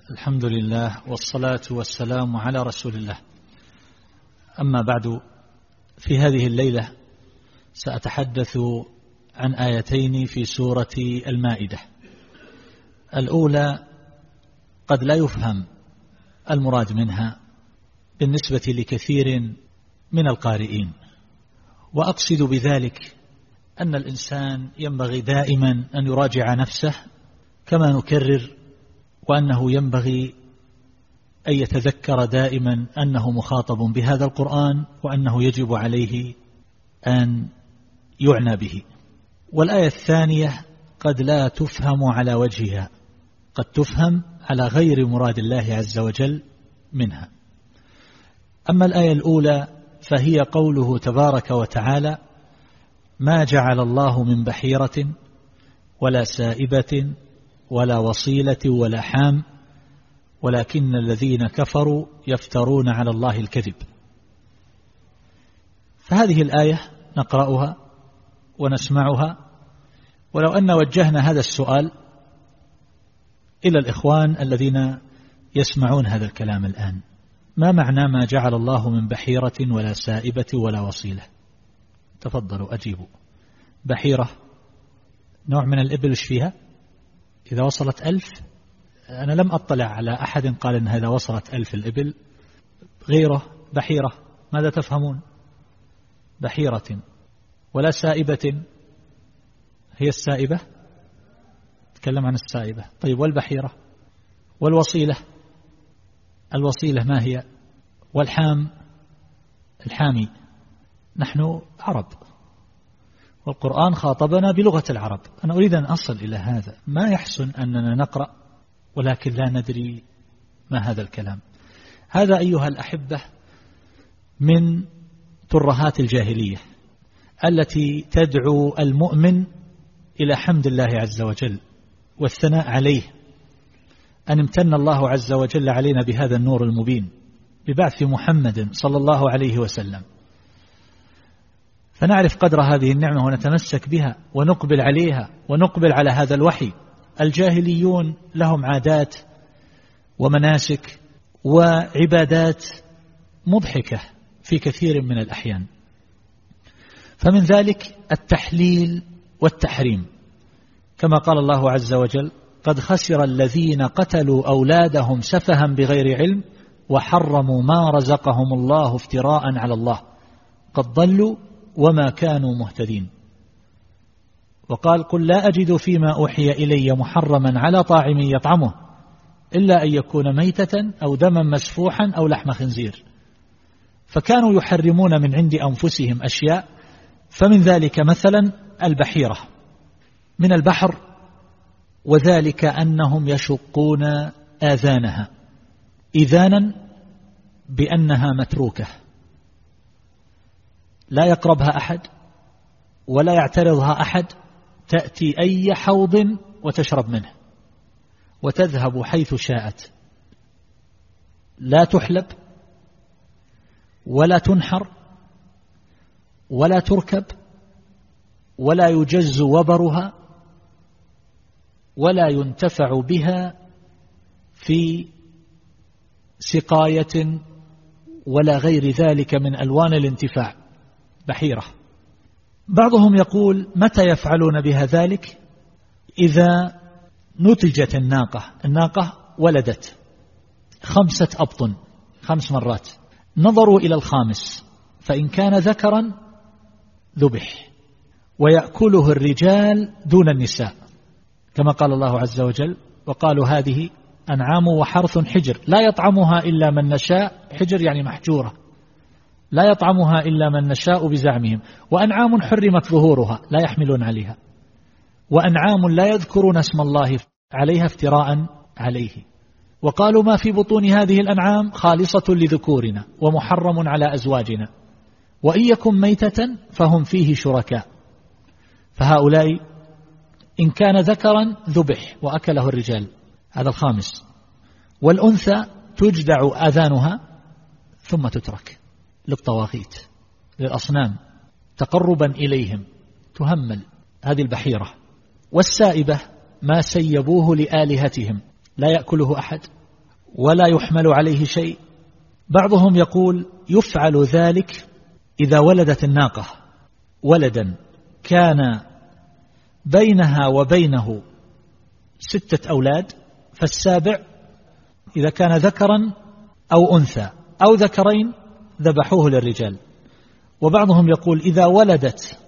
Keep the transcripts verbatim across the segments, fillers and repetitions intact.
الحمد لله والصلاة والسلام على رسول الله. أما بعد، في هذه الليلة سأتحدث عن آيتين في سورة المائدة. الأولى قد لا يفهم المراد منها بالنسبة لكثير من القارئين، وأقصد بذلك أن الإنسان ينبغي دائما أن يراجع نفسه كما نكرر، وأنه ينبغي أن يتذكر دائما أنه مخاطب بهذا القرآن وأنه يجب عليه أن يعنى به. والآية الثانية قد لا تفهم على وجهها، قد تفهم على غير مراد الله عز وجل منها. أما الآية الأولى فهي قوله تبارك وتعالى: ما جعل الله من بحيرة ولا سائبة ولا وصيلة ولا حام ولكن الذين كفروا يفترون على الله الكذب. فهذه الآية نقرأها ونسمعها، ولو أن وجهنا هذا السؤال إلى الإخوان الذين يسمعون هذا الكلام الآن: ما معنى ما جعل الله من بحيرة ولا سائبة ولا وصيلة؟ تفضلوا أجيبوا. بحيرة نوع من الإبل فيها إذا وصلت ألف، أنا لم أطلع على أحد قال إن هذا وصلت ألف الإبل. غيره بحيرة ماذا تفهمون؟ بحيرة. ولا سائبة، هي السائبة، تكلم عن السائبة. طيب والبحيرة؟ والوصيلة؟ الوصيلة ما هي؟ والحام؟ الحامي. نحن عرب والقرآن خاطبنا بلغة العرب. أنا أريد أن أصل إلى هذا. ما يحسن أننا نقرأ ولكن لا ندري ما هذا الكلام. هذا أيها الأحبة من ترهات الجاهلية التي تدعو المؤمن إلى حمد الله عز وجل والثناء عليه، أن امتن الله عز وجل علينا بهذا النور المبين ببعث محمد صلى الله عليه وسلم، فنعرف قدر هذه النعمة ونتمسك بها ونقبل عليها ونقبل على هذا الوحي. الجاهليون لهم عادات ومناسك وعبادات مضحكة في كثير من الأحيان، فمن ذلك التحليل والتحريم، كما قال الله عز وجل: قد خسر الذين قتلوا أولادهم سفها بغير علم وحرموا ما رزقهم الله افتراء على الله قد ضلوا وما كانوا مهتدين. وقال: قل لا أجد فيما أوحي إلي محرما على طاعم يطعمه إلا أن يكون ميتة أو دما مسفوحا أو لحم خنزير. فكانوا يحرمون من عند أنفسهم أشياء، فمن ذلك مثلا البحيرة من البحر، وذلك أنهم يشقون آذانها إذانا بأنها متروكة، لا يقربها أحد ولا يعترضها أحد، تأتي أي حوض وتشرب منه وتذهب حيث شاءت، لا تحلب ولا تنحر ولا تركب ولا يجز وبرها ولا ينتفع بها في سقاية ولا غير ذلك من ألوان الانتفاع. بحيرة. بعضهم يقول: متى يفعلون بها ذلك؟ إذا نتجت الناقة، الناقة ولدت خمسة أبطن خمس مرات، نظروا إلى الخامس، فإن كان ذكرا ذبح ويأكله الرجال دون النساء، كما قال الله عز وجل: وقالوا هذه أنعام وحرث حجر لا يطعمها إلا من نشاء. حجر يعني محجورة، لا يطعمها إلا من نشاء بزعمهم. وأنعام حرمت ظهورها لا يحملون عليها، وأنعام لا يذكرون اسم الله عليها افتراء عليه. وقالوا ما في بطون هذه الأنعام خالصة لذكورنا ومحرم على أزواجنا وإن يكن ميتة فهم فيه شركاء. فهؤلاء إن كان ذكرا ذبح وأكله الرجال، هذا الخامس. والأنثى تجدع آذانها ثم تترك للطواغيت للأصنام تقربا إليهم، تهمل. هذه البحيرة. والسائبة ما سيبوه لآلهتهم، لا يأكله أحد ولا يحمل عليه شيء. بعضهم يقول يفعل ذلك إذا ولدت الناقة ولدا كان بينها وبينه ستة أولاد، فالسابع إذا كان ذكرا أو أنثى أو ذكرين ذبحوه للرجال. وبعضهم يقول إذا ولدت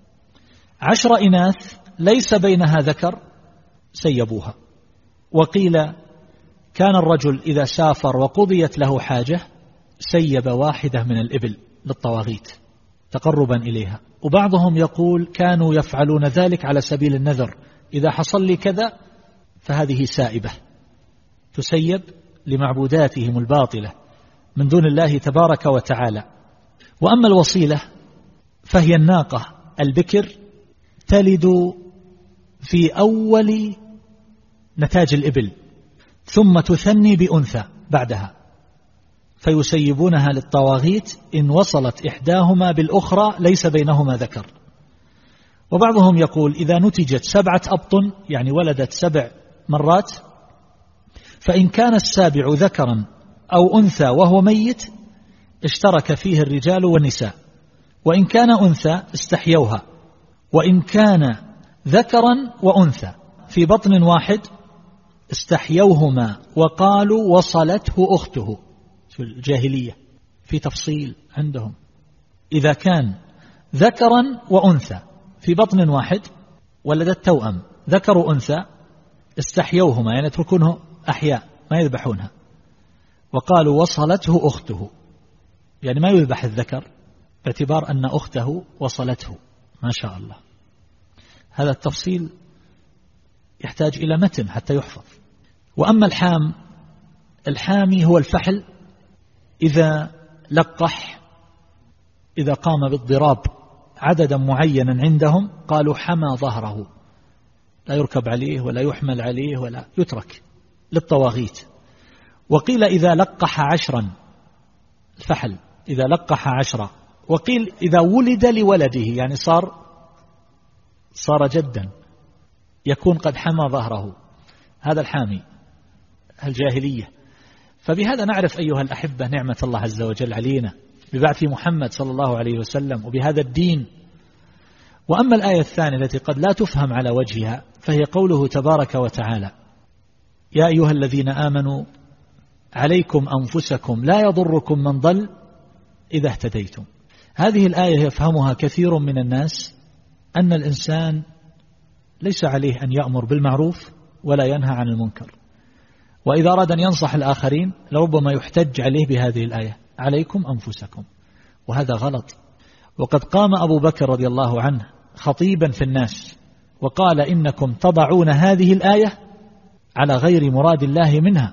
عشر إناث ليس بينها ذكر سيبوها. وقيل كان الرجل إذا سافر وقضيت له حاجة سيب واحدة من الإبل للطواغيت تقربا إليها. وبعضهم يقول كانوا يفعلون ذلك على سبيل النذر، إذا حصل لي كذا فهذه سائبة تسيب لمعبوداتهم الباطلة من دون الله تبارك وتعالى. وأما الوصيلة فهي الناقة البكر تلد في أول نتاج الإبل ثم تثني بأنثى بعدها، فيسيبونها للطواغيت إن وصلت إحداهما بالأخرى ليس بينهما ذكر. وبعضهم يقول إذا نتجت سبعة أبطن يعني ولدت سبع مرات، فإن كان السابع ذكرا أو أنثى وهو ميت اشترك فيه الرجال والنساء، وإن كان أنثى استحيوها، وإن كان ذكرا وأنثى في بطن واحد استحيوهما وقالوا وصلته أخته. في الجاهلية في تفصيل عندهم، إذا كان ذكرا وأنثى في بطن واحد ولدت توأم ذكر وأنثى استحيوهما يعني يتركونه أحياء ما يذبحونها، وقالوا وصلته أخته يعني ما يذبح الذكر باعتبار أن أخته وصلته. ما شاء الله، هذا التفصيل يحتاج إلى متن حتى يحفظ. وأما الحام، الحامي هو الفحل إذا لقح، إذا قام بالضراب عددا معينا عندهم قالوا حمى ظهره، لا يركب عليه ولا يحمل عليه ولا يترك للطواغيت. وقيل إذا لقح عشرا الفحل إذا لقح عشرا، وقيل إذا ولد لولده يعني صار صار جدا يكون قد حمى ظهره، هذا الحامي الجاهلية. فبهذا نعرف أيها الأحبة نعمة الله عز وجل علينا ببعث محمد صلى الله عليه وسلم وبهذا الدين. وأما الآية الثانية التي قد لا تفهم على وجهها فهي قوله تبارك وتعالى يا أيها الذين آمنوا عليكم أنفسكم لا يضركم من ضل إذا اهتديتم. هذه الآية يفهمها كثير من الناس أن الإنسان ليس عليه أن يأمر بالمعروف ولا ينهى عن المنكر، وإذا أراد أن ينصح الآخرين لربما يحتج عليه بهذه الآية عليكم أنفسكم، وهذا غلط. وقد قام أبو بكر رضي الله عنه خطيبا في الناس وقال إنكم تضعون هذه الآية على غير مراد الله منها،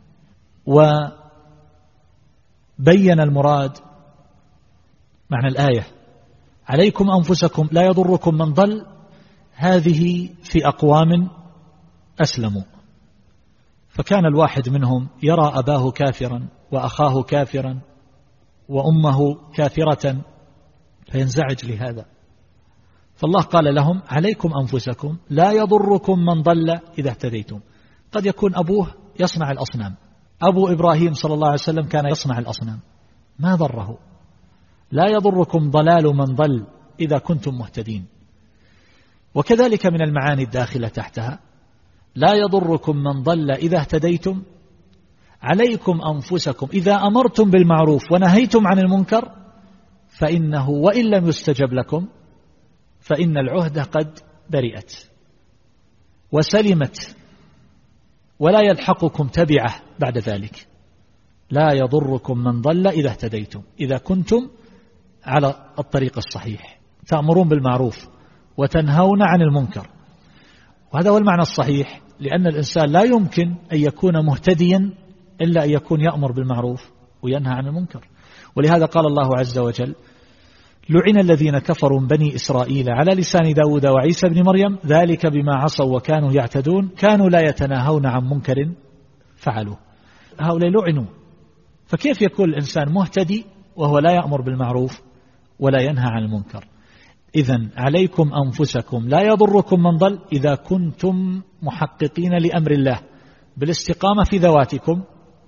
وبين المراد معنى الآية عليكم أنفسكم لا يضركم من ضل، هذه في أقوام أسلموا، فكان الواحد منهم يرى أباه كافرا وأخاه كافرا وأمه كافرة فينزعج لهذا، فالله قال لهم عليكم أنفسكم لا يضركم من ضل إذا اهتديتم. قد يكون أبوه يصنع الأصنام، أبو إبراهيم صلى الله عليه وسلم كان يصنع الأصنام ما ضره، لا يضركم ضلال من ضل إذا كنتم مهتدين. وكذلك من المعاني الداخلة تحتها لا يضركم من ضل إذا اهتديتم، عليكم أنفسكم إذا أمرتم بالمعروف ونهيتم عن المنكر فإنه وإن لم يستجب لكم فإن العهدة قد برئت وسلمت ولا يلحقكم تبعه بعد ذلك. لا يضركم من ضل إذا اهتديتم، إذا كنتم على الطريق الصحيح تأمرون بالمعروف وتنهون عن المنكر. وهذا هو المعنى الصحيح، لأن الإنسان لا يمكن أن يكون مهتديا إلا أن يكون يأمر بالمعروف وينهى عن المنكر. ولهذا قال الله عز وجل لعن الذين كفروا من بني إسرائيل على لسان داود وعيسى بن مريم ذلك بما عصوا وكانوا يعتدون كانوا لا يتناهون عن منكر فعلوا. هؤلاء لعنوا، فكيف يكون الإنسان مهتدي وهو لا يأمر بالمعروف ولا ينهى عن المنكر؟ إذن عليكم أنفسكم لا يضركم من ضل إذا كنتم محققين لأمر الله بالاستقامة في ذواتكم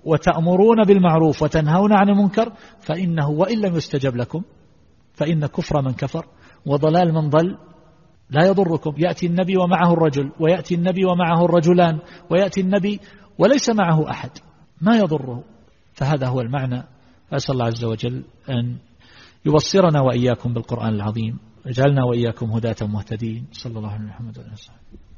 وتأمرون بالمعروف وتنهون عن المنكر فإنه وإن لم يستجب لكم فإن كفر من كفر وضلال من ضل لا يضركم. يأتي النبي ومعه الرجل، ويأتي النبي ومعه الرجلان، ويأتي النبي وليس معه أحد، ما يضره. فهذا هو المعنى. أسأل الله عز وجل أن يبصرنا وإياكم بالقرآن العظيم، وجعلنا وإياكم هداة مهتدين. صلى الله عليه وسلم.